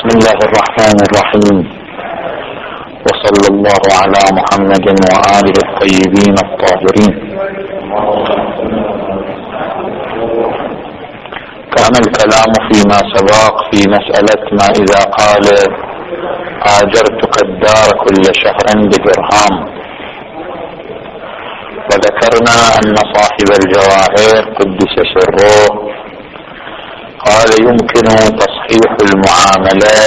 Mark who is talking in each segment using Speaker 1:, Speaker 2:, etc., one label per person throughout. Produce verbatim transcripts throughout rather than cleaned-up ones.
Speaker 1: بسم الله الرحمن الرحيم، وصلى الله على محمد وآله الطيبين الطاهرين. كان الكلام فيما سبق في مسألة ما إذا قال آجرتك الدار كل شهر بدرهم، وذكرنا أن صاحب الجواهر قدس سره قال يمكن تصحيح المعاملة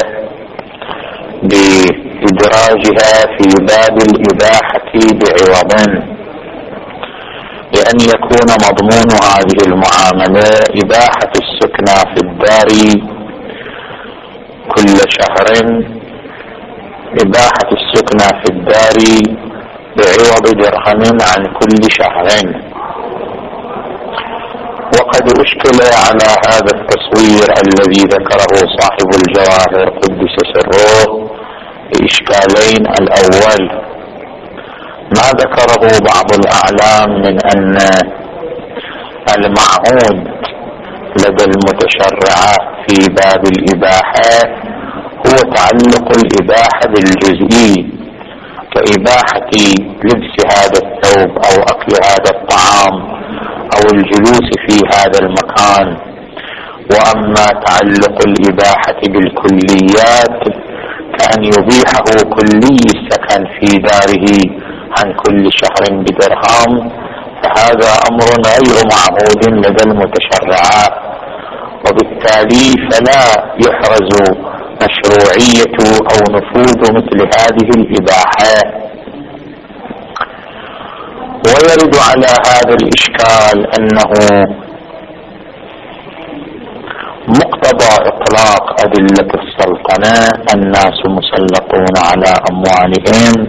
Speaker 1: بإدراجها في باب الإباحة بعوض، لأن يكون مضمون هذه المعاملة إباحة السكنى في الدار كل شهر، إباحة السكنى في الدار بعوض درهم عن كل شهر. وقد أشكل على هذا التصوير الذي ذكره صاحب الجواهر قدس سره بإشكالين. الأول ما ذكره بعض الأعلام من أن المعهود لدى المتشرعة في باب الإباحة هو تعلق الإباحة بالجزئي، كإباحة لبس هذا الثوب أو أكل هذا الطعام أو الجلوس في هذا المكان. وأما تعلق الإباحة بالكليات كأن يبيحه كلي السكن في داره عن كل شهر بدرهم، فهذا أمر غير معهود لدى المتشرعات، وبالتالي فلا يحرز مشروعية أو نفوذ مثل هذه الإباحة. ويرد على هذا الإشكال أنه مقتضى إطلاق أدلة السلطنة الناس مسلطون على أموالهم،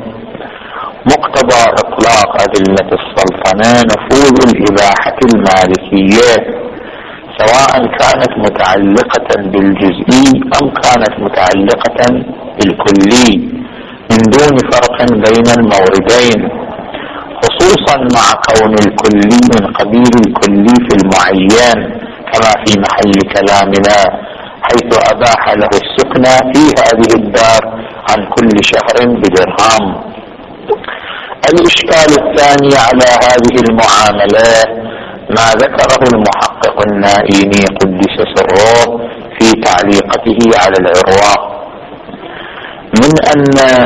Speaker 1: مقتضى إطلاق أدلة السلطنة نفوذ الإباحة المالكية، سواء كانت متعلقة بالجزئي أم كانت متعلقة بالكلي، من دون فرق بين الموردين، خصوصا مع كون الكلي من قبيل الكلي في المعين، كما في محل كلامنا حيث أباح له السكنى في هذه الدار عن كل شهر بدرهم. الإشكال الثاني على هذه المعاملة ما ذكره المحقق النائيني قدس سره في تعليقته على العروة، من أن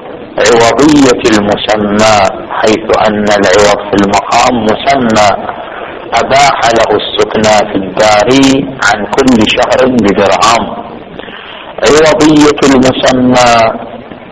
Speaker 1: عوضية المسمى، حيث أن العوض في المقام مسمى أباح له السكنى في الدار عن كل شهر بدرهم. عوضية المسمى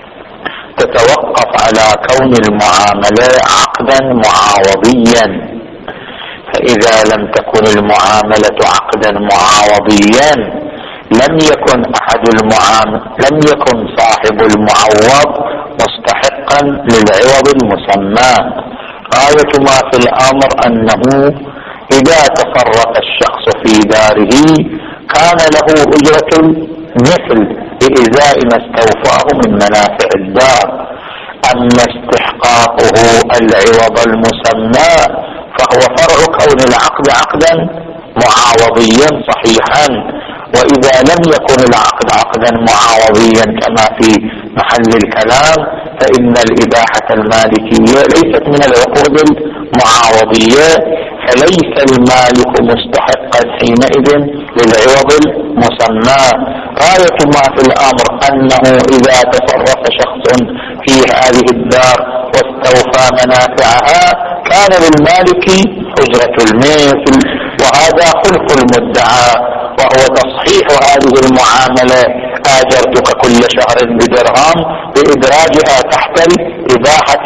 Speaker 1: تتوقف على كون المعاملة عقدا معاوضيا، فإذا لم تكن المعاملة عقدا معاوضيا لم يكن أحد المعامل لم يكن صاحب المعوض مستحقا للعوض المسمى. غاية ما في الأمر أنه إذا تفرق الشخص في داره كان له أجرة مثل بإزاء ما استوفاه من منافع الدار. أما استحقاقه العوض المسمى فهو فرع كون العقد عقدا معاوضيا صحيحا، وإذا لم يكن العقد عقدا معاوضيا كما في محل الكلام فإن الإباحة المالكية ليست من العقود المعاوضية، فليس المالك مستحقا حينئذ للعوض المسمى. غاية ما في الأمر أنه إذا تصرف شخص في هذه الدار واستوفى منافعها كان للمالك أجرة المثل، وهذا خلق المدعى، وهو تصحيح هذه المعاملة آجرتك كل شهر بدرهم بإدراجها تحت الإباحة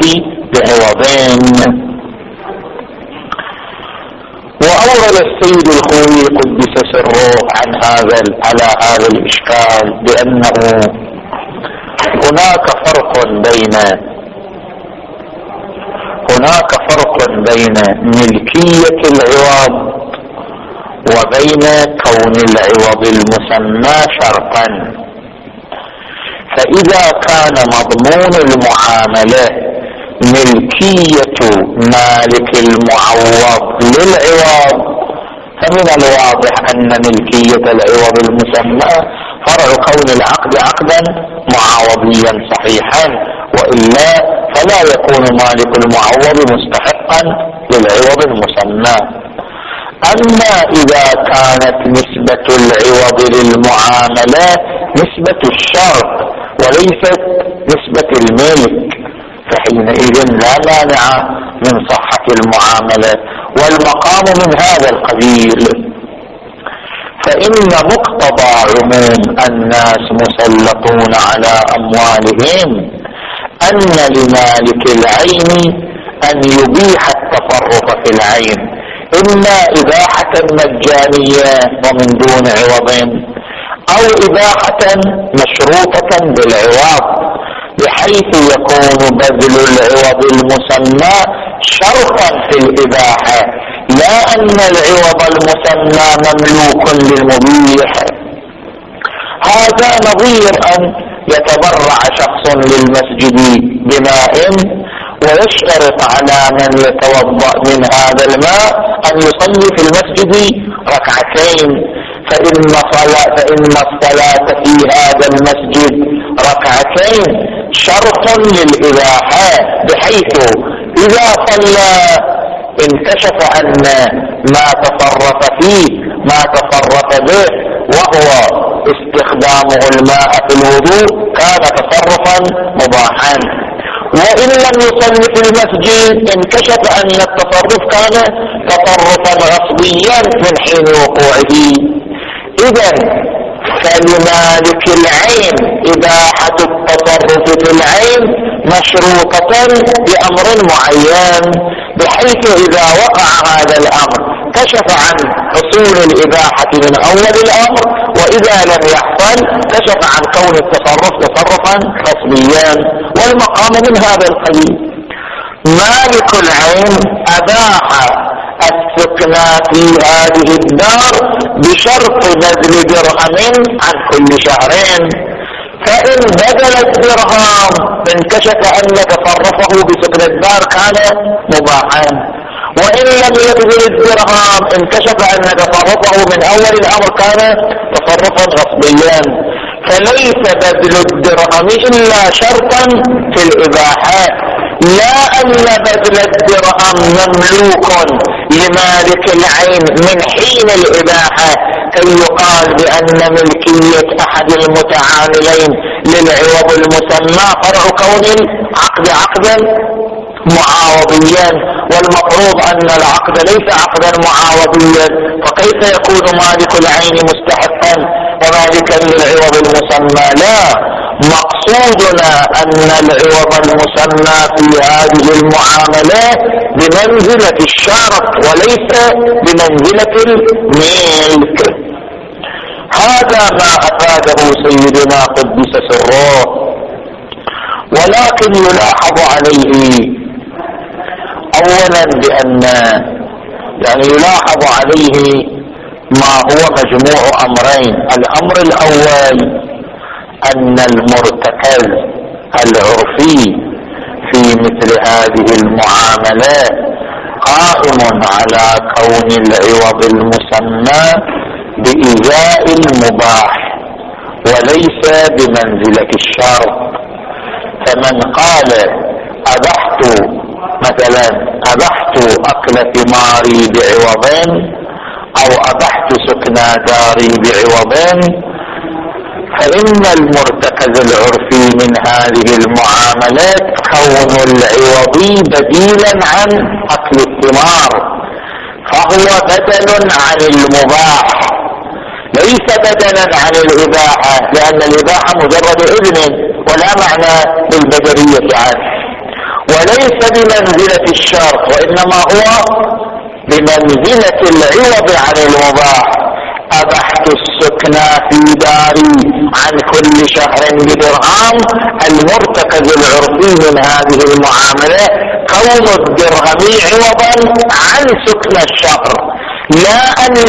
Speaker 1: بعوضين. وأورد السيد الخوي قدس سره عن هذا على هذا الإشكال بأنه هناك فرق بين هناك فرق بين ملكية العوض وبين كون العوض المسمى شرطا. فإذا كان مضمون المعاملة ملكية مالك المعوض للعوض فمن الواضح أن ملكية العوض المسمى فرع كون العقد عقدا معاوضيا صحيحا، وإلا فلا يكون مالك المعوض مستحقا للعوض المسمى. أما إذا كانت نسبة العوض للمعاملة نسبة الشرط وليست نسبة الملك، فحينئذ لا مانع من صحة المعاملة، والمقام من هذا القبيل. فإن مقتضى عموم الناس مسلطون على أموالهم أن لمالك العين أن يبيح التصرف في العين، إما إباحة مجانية ومن دون عوض، أو إباحة مشروطة بالعوض، بحيث يكون بذل العوض المسمى شرطا في الإباحة، لا أن العوض المسمى مملوك للمبيح. هذا نظير أن يتبرع شخص للمسجد بماء ويشترط على من يتوضأ من هذا الماء أن يصلي في المسجد ركعتين، فإن صلاة فإن الصلاة في هذا المسجد ركعتين شرط للإباحة، بحيث إذا صلى انكشف أن ما تصرف فيه ما تصرف به وهو استخدامه الماء في الوضوء كان تصرفا مباحا، وإن لم يصلي في المسجد انكشف أن التصرف كان تصرفا غصبيا من حين وقوعه. إذن فلمالك العين إباحة التصرف في العين مشروطة بأمر معين، بحيث إذا وقع هذا الأمر كشف عن حصول الإباحة من أول الأمر، وإذا لم يحصل كشف عن كون التصرف تصرفا غصبيا، والمقام من هذا القبيل. مالك العين أباح السكن في هذه الدار بشرط بذل درهم عن كل شهرين، فإن بذل الدرهم انكشف أن تصرفه بسكن الدار كان مباحا، وإن لم يبذل الدرهم انكشف أن تصرفه من أول الأمر كان تصرفا غصبيا. فليس بذل الدرهم إلا شرطا في الإباحة، لا أن بذل الدرهم مملوك لمالك العين من حين الإباحة كي يقال بأن ملكية أحد المتعاملين للعوض المسمى فرع كون العقد عقدا معاوضيا، والمفروض أن العقد ليس عقدا معاوضيا، فكيف يكون مالك العين مستحقا ومالكا للعوض المسمى؟ لا، مقصودنا أن العوض المسمى في هذه المعاملات بمنزلة الشرط وليس بمنزلة الملك. هذا ما أفاده سيدنا قدس سره، ولكن يلاحظ عليه أولا بأن يعني يلاحظ عليه ما هو مجموع أمرين. الأمر الأول أن المرتكز العرفي في مثل هذه المعاملات قائم على كون العوض المسمى بإزاء المباح وليس بمنزلة الشرط. فمن قال أبحت مثلا أبحت أكل ثماري بعوضين أو أبحت سكنى داري بعوضين، فإن المرتكز العرفي من هذه المعاملات كون العوض بديلا عن أكل الثمار، فهو بدل عن المباح ليس بدلا عن الإباحة، لأن الإباحة مجرد إذن ولا معنى للبدلية عنه، وليس بمنزلة الشرط، وإنما هو بمنزلة العوض عن المباح. أبحت السكنى في داري عن كل شهر بدرهم، المرتكز العرفي من هذه المعاملة كون الدرهم عوضا عن سكن الشهر، لا أن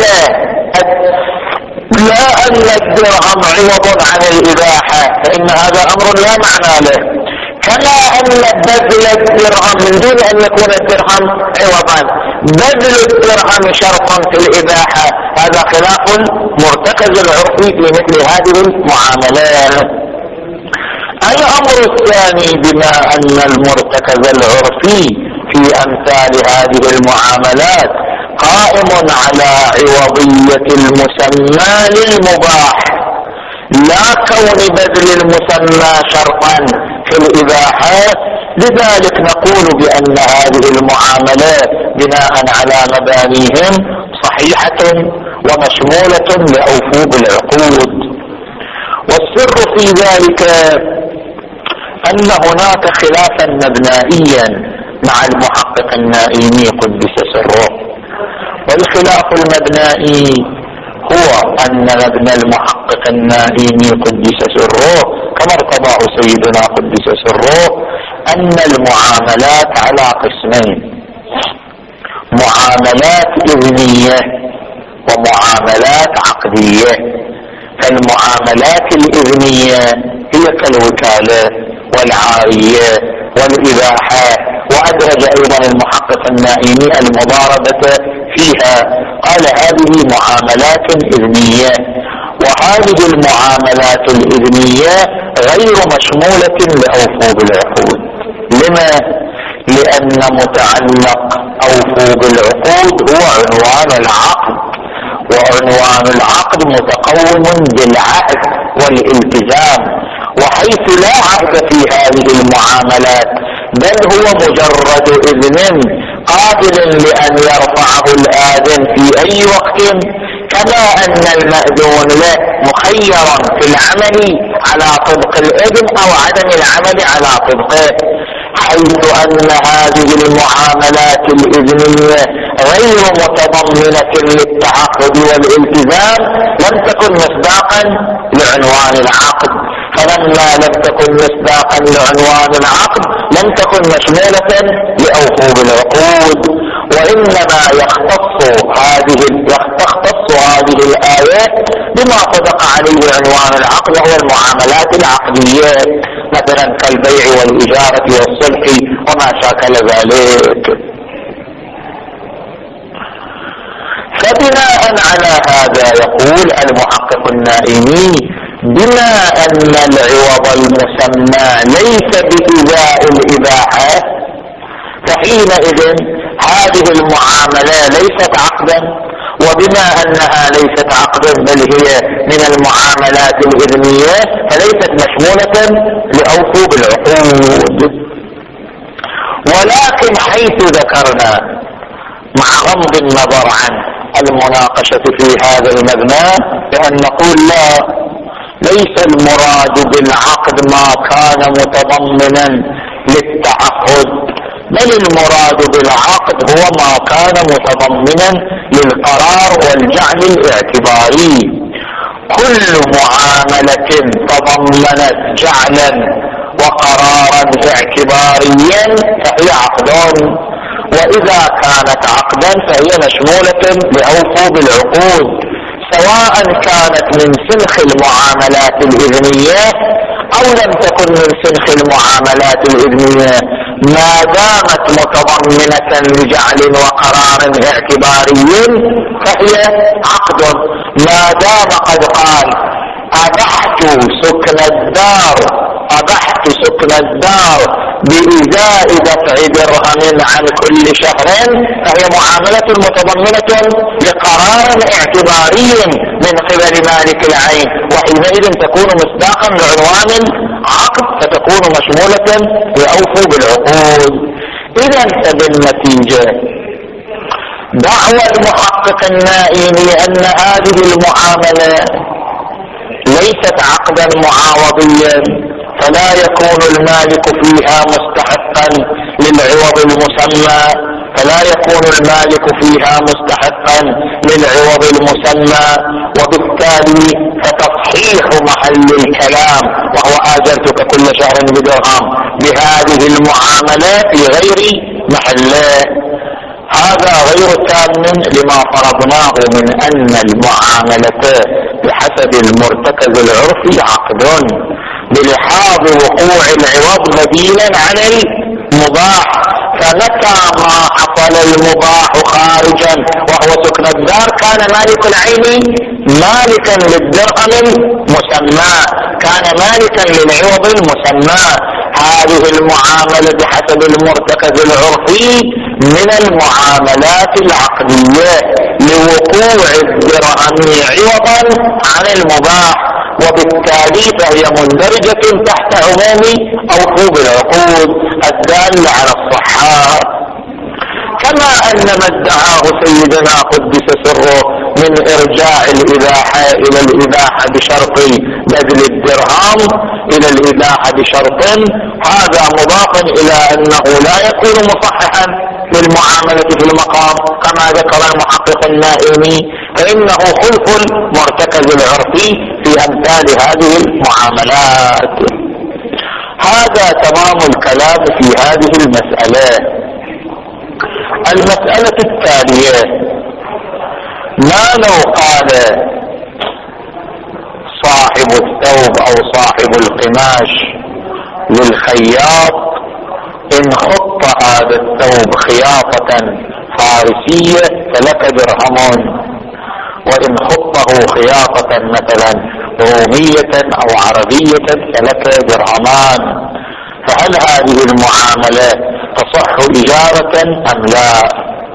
Speaker 1: لا أن الدرهم عوض عن الإباحة، فإن هذا أمر لا معنى له. كما أن بذل الدرهم من دون أن يكون الدرهم عوضا، بذل الدرهم شرط في الإباحة، هذا خلاف المرتكز العرفي في مثل هذه المعاملات. الأمر الثاني، بما أن المرتكز العرفي في أمثال هذه المعاملات قائم على عوضية المسمى للمباح، لا كون بذل المسمى شرطا في الإباحة، لذلك نقول بأن هذه المعاملات بناء على مبانيهم صحيحة ومشمولة لأوفوا بالعقود. والسر في ذلك أن هناك خلافا مبنائيا مع المحقق النائمي قدس سره، والخلاف المبنائي هو أن مبنى المحقق النائمي قدس سره كما ارتضاه سيدنا قدس سره أن المعاملات على قسمين: معاملات إذنية ومعاملات عقدية. فالمعاملات الإذنية هي كالوكالة والعارية والإباحة، وأدرج أيضا المحقق النائمي المضاربة فيها، قال هذه معاملات إذنية. وهذه المعاملات الإذنية غير مشمولة لأوفوا بالعقود. لما؟ لأن متعلق أوفوا بالعقود هو عنوان العقد، وعنوان العقد متقوم بالعهد والالتزام، وحيث لا عهد في هذه المعاملات بل هو مجرد إذن قابل لأن يرفعه الآذن في أي وقت، كما أن المأذون له مخيرا في العمل على طبق الإذن أو عدم العمل على طبقه، حيث أن هذه المعاملات الإذنية غير متضمنة للتعقد والالتزام لم تكن مصداقا لعنوان العقد. فلما لم تكن مصداقا لعنوان العقد لم تكن مشمولة لأوفوا بالعقود، وإنما يختص هذه تختص هذه الآيات بما صدق عليه عنوان العقد، وهو المعاملات العقدية، مثلا كالبيع والإجارة والصلح وما شاكل ذلك. فبناء على هذا يقول المحقق النائمي: بما أن العوض المسمى ليس بإزاء الإباحة، فحينئذ هذه المعاملة ليست عقدا، وبما أنها ليست عقدا بل هي من المعاملات الإذنية فليست مشمولة لأوفوا بالعقود. ولكن حيث ذكرنا مع غض النظر عن المناقشة في هذا المبنى بأن نقول لا، ليس المراد بالعقد ما كان متضمنا للتعهد، بل المراد بالعقد هو ما كان متضمنا للقرار والجعل الاعتباري. كل معاملة تضمنت جعلا وقرارا اعتباريا فهي عقد، وإذا كانت عقدا فهي مشمولة لأوفوا بالعقود، سواء كانت من سنخ المعاملات الإذنية أو لم تكن من سنخ المعاملات الإذنية، ما دامت متضمنة لجعل وقرار اعتباري فهي عقد. ما دام قد قال أبحت سكن الدار أبحت سكن الدار بإزاء دفع درهم عن كل شهر، فهي معاملة متضمنة لقرار اعتباري من قبل مالك العين، وحينئذ تكون مصداقا لعنوان العقد فتكون مشمولة لأوفوا بالعقود. إذا فبالنتيجة دعوى المحقق النائمي أن هذه المعاملة ليست عقدا معاوضيا، فلا يكون المالك فيها مستحقا للعوض المسمى فلا يكون المالك فيها مستحقا للعوض المسمى وبالتالي فتصحيح محل الكلام وهو آجرتك كل شهر بدرهم بهذه المعاملة في غير محله، هذا غير تام لما فرضناه من أن المعاملة بحسب المرتكز العرفي عقد، بلحاظ وقوع العوض بديلا عن المباح. فمتى ما حصل المباح خارجا وهو سكن الدار كان مالك العين مالكا للدرهم المسمى، كان مالكا للعوض المسمى. هذه المعاملة بحسب المرتكز العرفي من المعاملات العقدية لوقوع الدرهم عوضا عن المباح، وبالتالي فهي مندرجة تحت عموم أوفوا بالعقود الدالة على الصحة. كما أن ما ادعاه سيدنا قدس سره من إرجاع الإباحة إلى الإباحة بشرط بذل الدرهم إلى الإباحة بشرط، هذا مضاف إلى أنه لا يكون مصححا للمعاملة في المقام كما ذكر المحقق النائمي، فإنه خلف المرتكز العرفي في أمثال هذه المعاملات. هذا تمام الكلام في هذه المسألة. المسألة التالية: ما لو قال صاحب الثوب أو صاحب القماش للخياط: إن خط هذا الثوب خياطة فارسية فلك درهم، وإن خطه خياطة مثلا رومية أو عربية فلك درهمان، فهل هذه المعاملة تصح إجارة أم لا؟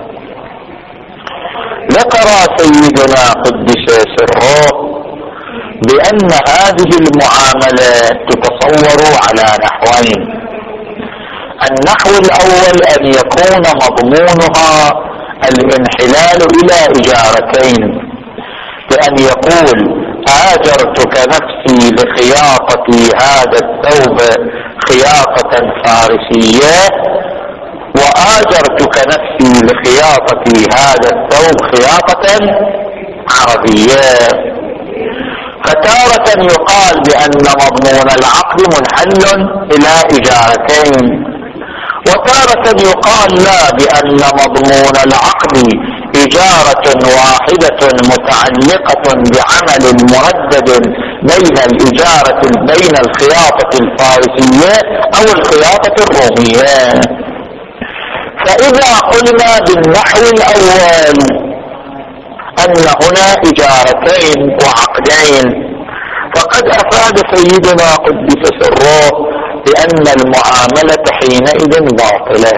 Speaker 1: ذكر سيدنا قدس سره بأن هذه المعاملة تتصور على نحوين. النحو الأول أن يكون مضمونها الانحلال إلى إجارتين، بأن يقول: آجرتك نفسي لخياطتي هذا الثوب خياطة فارسية، وآجرتك نفسي لخياطتي هذا الثوب خياطة عربية. فتارة يقال بأن مضمون العقد منحل إلى إجارتين، وتارة يقال لا، بأن مضمون العقد إجارة واحدة متعلقة بعمل مردد بين الإجارة بين الخياطة الفارسية أو الخياطة الرومية. فإذا قلنا بالنحو الأول أن هنا إجارتين وعقدين، فقد أفاد سيدنا قدس سره بأن المعاملة حينئذ باطلة.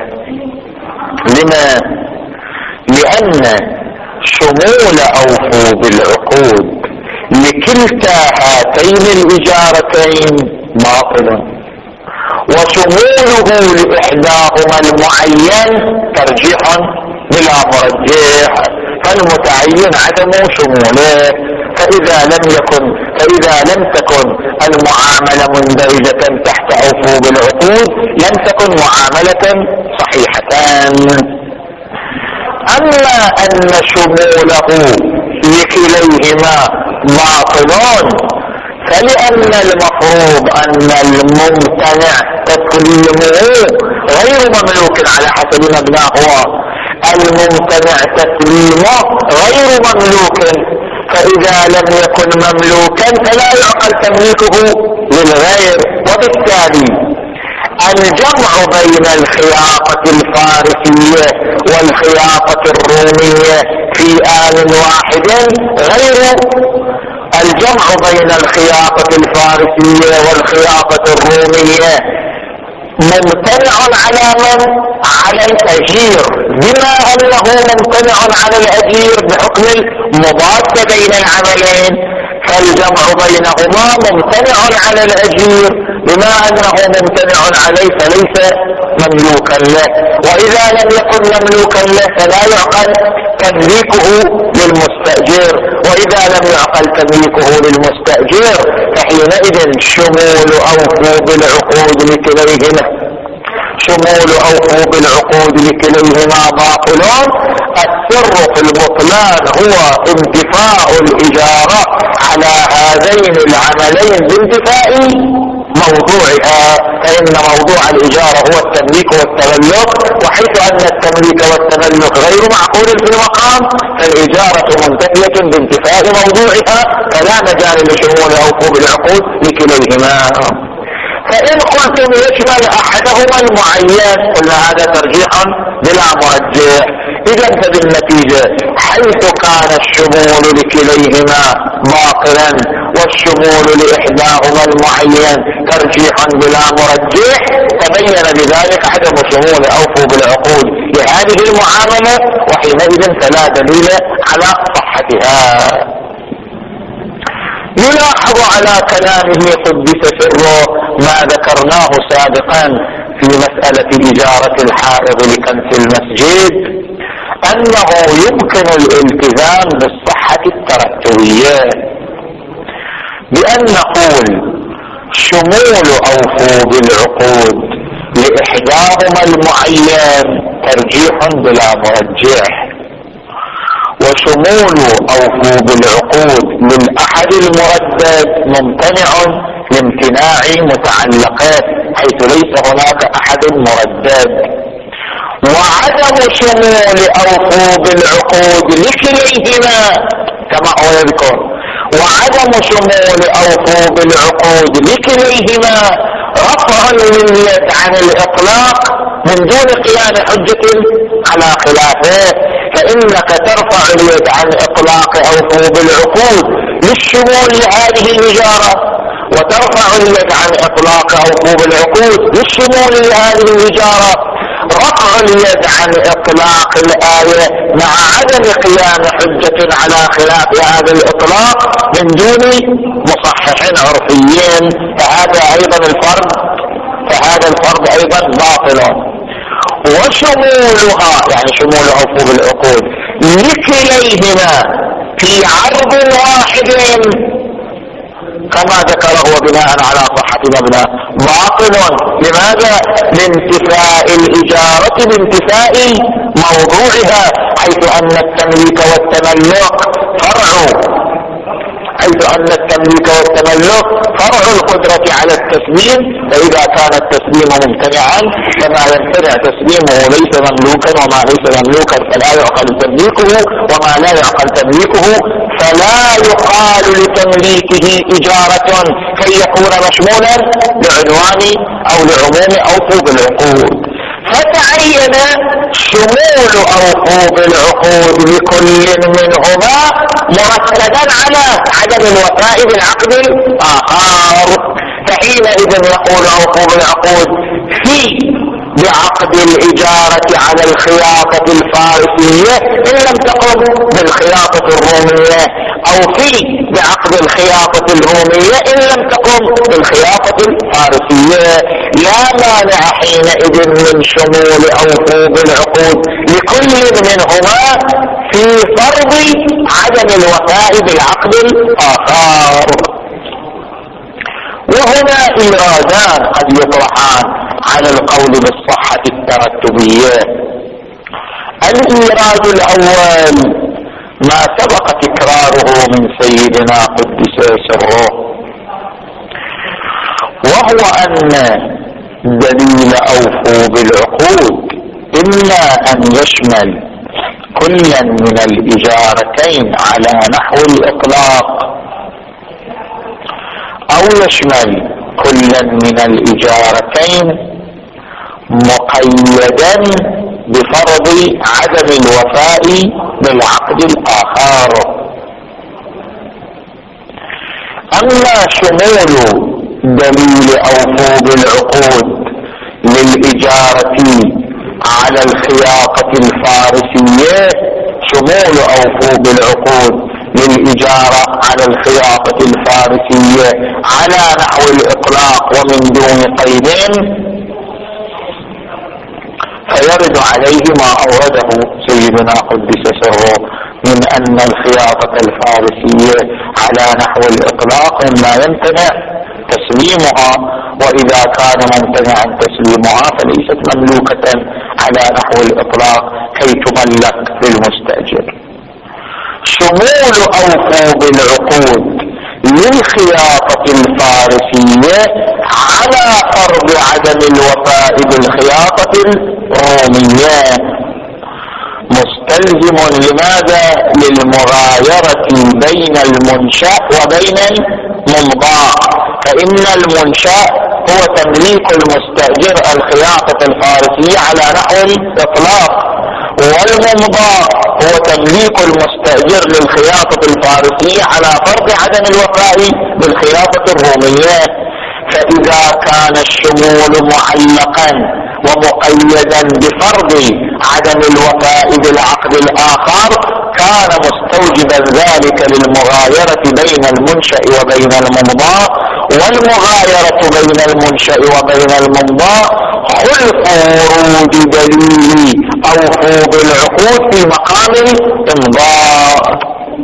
Speaker 1: لما؟ لأن شمول أوفوا بالعقود لكلتا هاتين الإجارتين باطل، وشموله لإحداهما المعين ترجيح بلا مرجح، فالمتعين عدم شموله. فإذا لم يكن فإذا لم تكن المعاملة مندرجة تحت أوفوا بالعقود لم تكن معاملة صحيحة. أما أن شموله لكليهما باطل، فلأن المفروض أن الممتنع تسليمه غير مملوك على حسب مبناه هو، الممتنع تسليمه غير مملوك، فإذا لم يكن مملوكا فلا يعقل تمليكه للغير. وبالتالي الجمع بين الخياطة الفارسية والخياطة الرومية في آن واحد غير الجمع بين الخياطة الفارسية والخياطة الرومية ممتنع على من؟ على الأجير، بما أنه ممتنع على الأجير بحكم المضاد بين العملين، فالجمع بينهما ممتنع على الأجير بما أنه ممتنع عليه فليس مملوكا له. وإذا لم يكن مملوكا له فلا يعقل تمليكه للمستأجر، وإذا لم يعقل تمليكه للمستأجر فحينئذ شمول أوفوا بالعقود لكليهما شمول أوفوا بالعقود لكليهما باطلون. السر في البطلان هو انتفاء الإجارة على هذين العملين بانتفاء موضوعها، فإن موضوع الإجارة هو التمليك والتملك، وحيث أن التمليك والتملك غير معقول في المقام فالإجارة منتفية بانتفاء موضوعها، فلا مجال لشمول أوفوا بالعقود لكليهما. فإن قلتم يشمل أحدهما المعين قلنا هذا ترجيح بلا مرجح. إذا فبالنتيجة حيث كان الشمول لكليهما باطلا والشمول لإحداهما المعين ترجيح بلا مرجح، تبين بذلك عدم شمول أوفوا بالعقود لهذه المعاملة، وحينئذ فلا دليل على صحتها. يلاحظ على كلامه قدس سره ما ذكرناه سابقا في مسألة إجارة الحائض لكنس المسجد، أنه يمكن الالتزام بالصحة الترتبية بأن نقول شمول أوفوا بالعقود لإحداهما المعين ترجيح بلا مرجح، وشمول أوفوا بالعقود للأحد المردد ممتنع لامتناع متعلقات حيث ليس هناك أحد مردد. وعدم شمول أوفوا بالعقود لكليهما كما هو يذكر، وعدم شمول أوفوا بالعقود لكليهما رفع لليد عن الإطلاق من دون قيام حجة على خلافه، فإنك ترفع اليد عن إطلاق أوفوا بالعقود للشمول لهذه الإجارة، وترفع اليد عن إطلاق أوفوا بالعقود للشمول لهذه الإجارة. رفع اليد عن إطلاق الآية مع عدم قيام حجة على خلاف هذا الإطلاق من دون مصحح عرفيين، فهذا أيضا الفرض فهذا الفرض أيضا باطل. وشمولها يعني شمول أوفوا بالعقود لكليهما في عرض واحد كما ذكره وبناء على صحة مبنى باطل. لماذا؟ لانتفاء الإجارة بانتفاء موضوعها، حيث أن التمليك والتملك فرع حيث أن التمليك والتملك فرع القدرة على التسليم، فإذا كان التسليم ممتنعا فما يمتنع تسليمه ليس مملوكا، وما ليس مملوكا فلا يعقل تمليكه، وما لا يعقل تمليكه فلا يقال لتمليكه إجارة كي يكون مشمولا لعنوان أو لعموم أوفوا بالعقود. فتعين شمول أوفوا بالعقود لكل منهما مرتبا على عدم الوفاء بالعقد الآخر، فحينئذ يقول أوفوا بالعقود في بعقد الإجارة على الخياطة الفارسية إن لم تقم بالخياطة الرومية، أو في بعقد الخياطة الرومية إن لم تقم بالخياطة الفارسية. لا مانع حينئذ من شمول أوفوا بالعقود لكل منهما في فرض عدم الوفاء بالعقد الآخر. وهنا إيرادان قد يطرحان على القول بالصحة الترتبية. الإيراد الأول ما سبق تكراره من سيدنا قدس سره، وهو أن دليل أوفوا بالعقود إما أن يشمل كلا من الإجارتين على نحو الإطلاق، أو يشمل كلا من الإجارتين مقيدا بفرض عدم الوفاء بالعقد الآخر. أما شمول دليل أوفوا بالعقود للإجارة على الخياطة الفارسية، شمول أوفوا بالعقود للإجارة على الخياطة الفارسية على نحو الإطلاق ومن دون قيدين، فيرد عليه ما أورده سيدنا قدس سره من أن الخياطة الفارسية على نحو الإطلاق ما يمتنع تسليمها، وإذا كان ممتنعا تسليمها فليست مملوكة على نحو الإطلاق كي تملك للمستأجر. شمول أوفوا بالعقود للخياطة الفارسية على فرض عدم الوفاء بالخياطة الرومية مستلزم لماذا؟ للمغايرة بين المنشأ وبين الممضى، فإن المنشأ هو تمليك المستأجر الخياطة الفارسية على نحو الإطلاق، والممضاء هو تمليك المستأجر للخياطة الفارسية على فرض عدم الوفاء بالخياطة الرومية. فإذا كان الشمول معلقا ومقيدا بفرض عدم الوفاء بالعقد الآخر كان مستوجبا ذلك للمغايرة بين المنشأ وبين الممضاء، والمغايرة بين المنشأ وبين الممضاء خلف ورود دليل أوفوا بالعقود في مقام الإمضاء.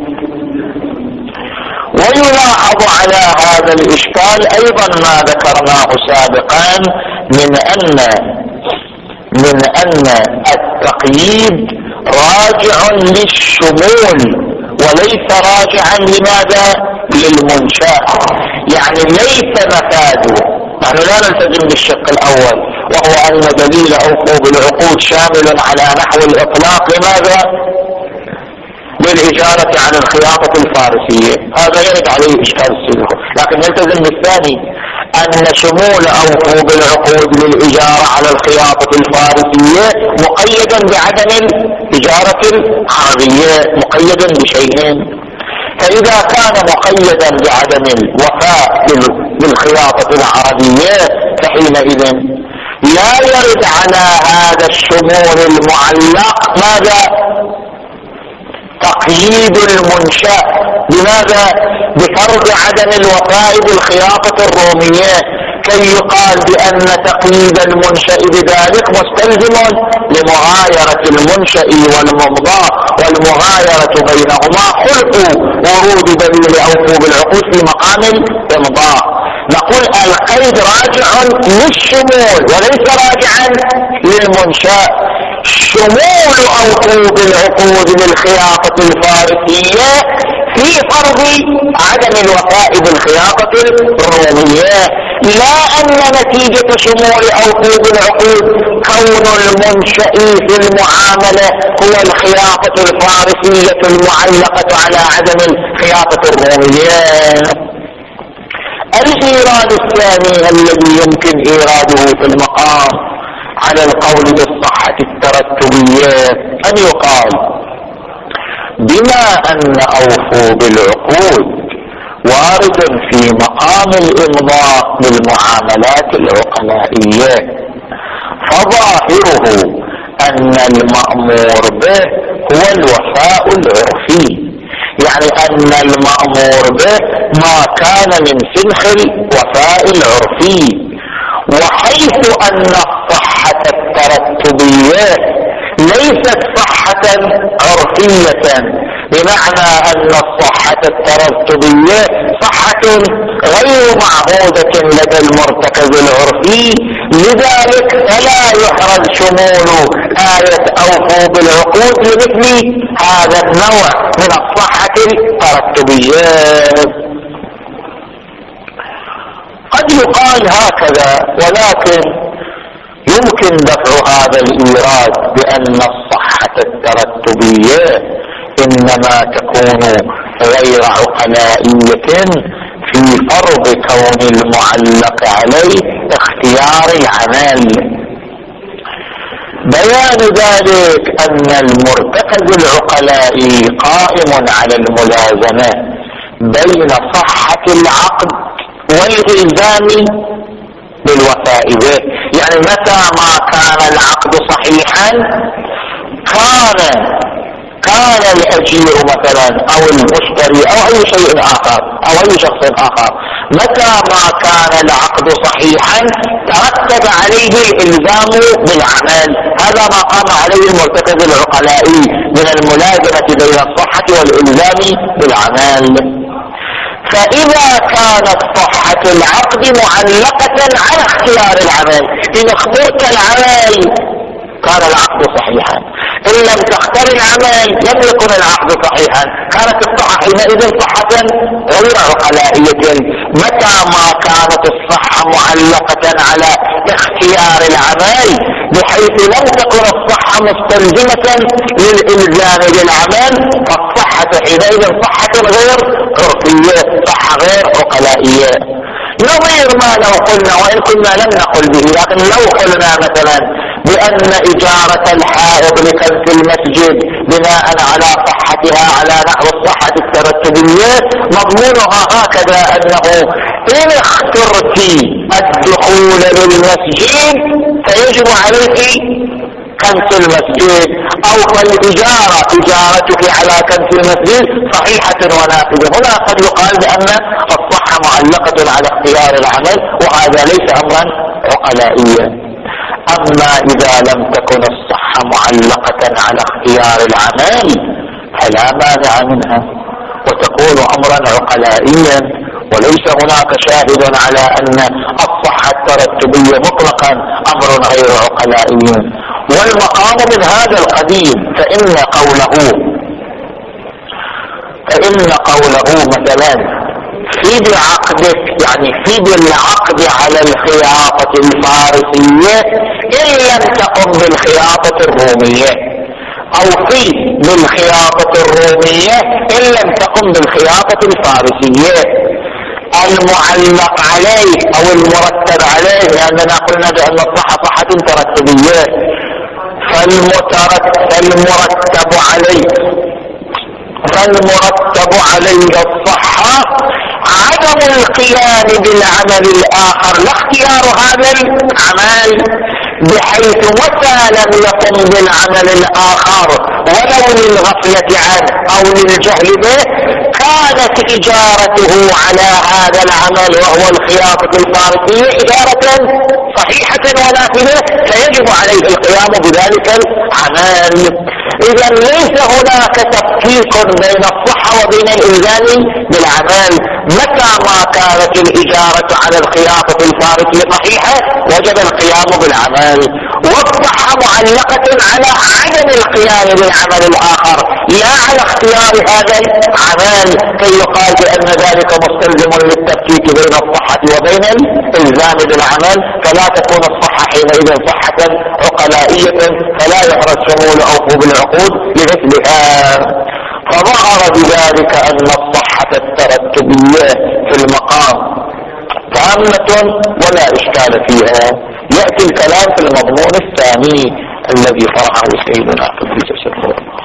Speaker 1: ويلاحظ على هذا الإشكال أيضا ما ذكرناه سابقا من أن من أن التقييد راجع للشمول وليس راجعا لماذا؟ للمنشأ. يعني ليس مفاده، نحن لا نلتزم بالشق الأول وهو أن دليل أوفوا بالعقود شامل على نحو الإطلاق لماذا؟ للإجارة عن الخياطة الفارسية، هذا يرد عليه إشكال السلوك. لكن نلتزم بالثاني أن شمول أوفوا بالعقود للإجارة على الخياطة الفارسية مقيدا بعدم الإجارة العربية، مقيدا بشيئين. فإذا كان مقيدا بعدم الوفاء بالخياطة العربية فحينئذ لا يرد على هذا الشمول المعلق ماذا؟ تقييد المنشأ. لماذا؟ بفرض عدم الوفاء بالخياطة الرومية، كي يقال بأن تقييد المنشأ بذلك مستلزم لمغايرة المنشأ والممضاء، والمغايرة بينهما خلف ورود دليل أوفوا بالعقود في مقام الإمضاء. نقول القيد راجع للشمول وليس راجعا للمنشأ. شمول أوفوا بالعقود للخياطة الفارسية في فرض عدم الوفاء بالخياطة الرومية، لا أن نتيجة شمول أوفوا بالعقود كون المنشأ في المعاملة هو الخياطة الفارسية المعلقة على عدم الخياطة الرومية. الإيراد الثاني الذي يمكن إيراده في المقام على القول بالصحة الترتبية أن يقال بما أن أوفوا بالعقود وارد في مقام الإمضاء بالمعاملات العقلائية، فظاهره أن المأمور به هو الوفاء العرفي، يعني أن المأمور به ما كان من سنخ الوفاء العرفي. وحيث أن الصحة الترتبية ليست صحة عرفية، بمعنى أن الصحة الترتبية صحة غير معهودة لدى المرتكز العرفي، لذلك فلا يحرز شمول آية أوفوا بالعقود لمثل هذا النوع من الصحة الترتبية. قد يقال هكذا، ولكن يمكن دفع هذا الإيراد بأن الصحة الترتبية إنما تكون غير عقلائية في فرض كون المعلق عليه اختيار العمل. بيان ذلك أن المرتكز العقلائي قائم على الملازمة بين صحة العقد والإلزام بالوفاء به. يعني متى ما كان العقد صحيحا كان كان الأجير مثلا أو المشتري أو أي شيء آخر أو أي شخص آخر، متى ما كان العقد صحيحا ترتب عليه الإلزام بالعمل. هذا ما قام عليه المرتكز العقلائي من الملازمة بين الصحة والإلزام بالعمل. فإذا كانت صحة العقد معلقة على اختيار العمل، إن اخترت العمل كان العقد صحيحا، إن لم تختار العمل لم يكن العقد صحيحا، كانت الصحة حينئذ صحة غير عقلائية. متى ما كانت الصحة معلقة على اختيار العمل بحيث لم تكن الصحة مستلزمة للإلزام بالعمل، فالصحة حينئذ صحة غير عرفية، صحة غير عقلائية. نظير ما لو قلنا، وإن كنا لم نقل به، لكن لو قلنا مثلا بأن إجارة الحائض لكنس المسجد بناء على صحتها على نحو الصحة الترتبية مضمونها هكذا، أنه إن اخترت الدخول للمسجد فيجب عليك كنس المسجد، أو فالإجارة إجارتك على كنس المسجد صحيحة ونافذة. هنا قد يقال بأن الصحة معلقة على اختيار العمل، وهذا ليس أمرا عقلائيا. أما إذا لم تكن الصحة معلقة على اختيار العمل فلا مانع منها وتكون أمرا عقلائيا، وليس هناك شاهد على أن الصحة الترتبية مطلقا أمر غير عقلائي. والمقام من هذا القديم، فإن قوله فإن قوله مثلا في بعقدك، يعني في بالعقد على الخياطة الفارسية إن لم تقم بالخياطة الرومية، أو في بالخياطة الرومية إن لم تقم بالخياطة الفارسية. المعلق عليه أو المرتب عليه، لأننا قلنا بأن الصحة صحة ترتبية، فالمترتب فالمرتب عليه فالمرتب عليه الصحة عدم القيام بالعمل الآخر، لا اختيار هذا العمل، بحيث متى لم يقم بالعمل الآخر ولو للغفلة عنه أو للجهل به كانت إجارته على هذا العمل وهو الخياطة الفارسية إجارة صحيحة ونافذة، فيجب عليه القيام بذلك العمل. إذا ليس هناك تفكيك بين الصحة وبين الإلزام بالعمل. متى ما كانت الإجارة على الخياطة الفارسية صحيحة وجب القيام بالعمل، والصحة معلقة على عدم القيام بالعمل الآخر لا على اختيار هذا العمل، كي يقال بأن ذلك مستلزم للتفكيك بين الصحة وبين الإلزام بالعمل، فلا تكون الصحة حينئذ صحة عقلائية فلا يحرز شمول أوفوا بالعقود لمثلها. فظهر بذلك أن الصحة الترتبية في المقام تامة ولا إشكال فيها. يأتي الكلام في المضمون الثاني الذي طرحه سيدنا قدس سره.